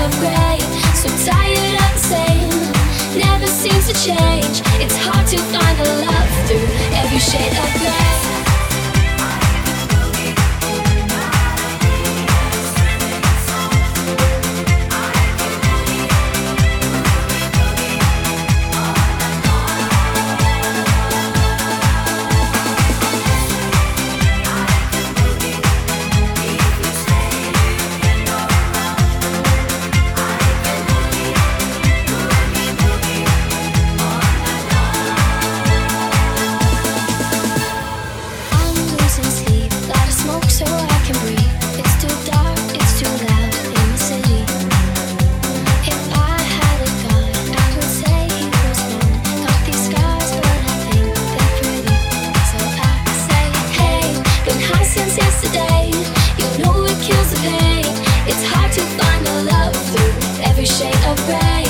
of grey. So tired of the same, never seems to change. It's hard to find a love through every shade of grey. Yesterday, you know it kills the pain. It's hard to find a love through every shade of grey.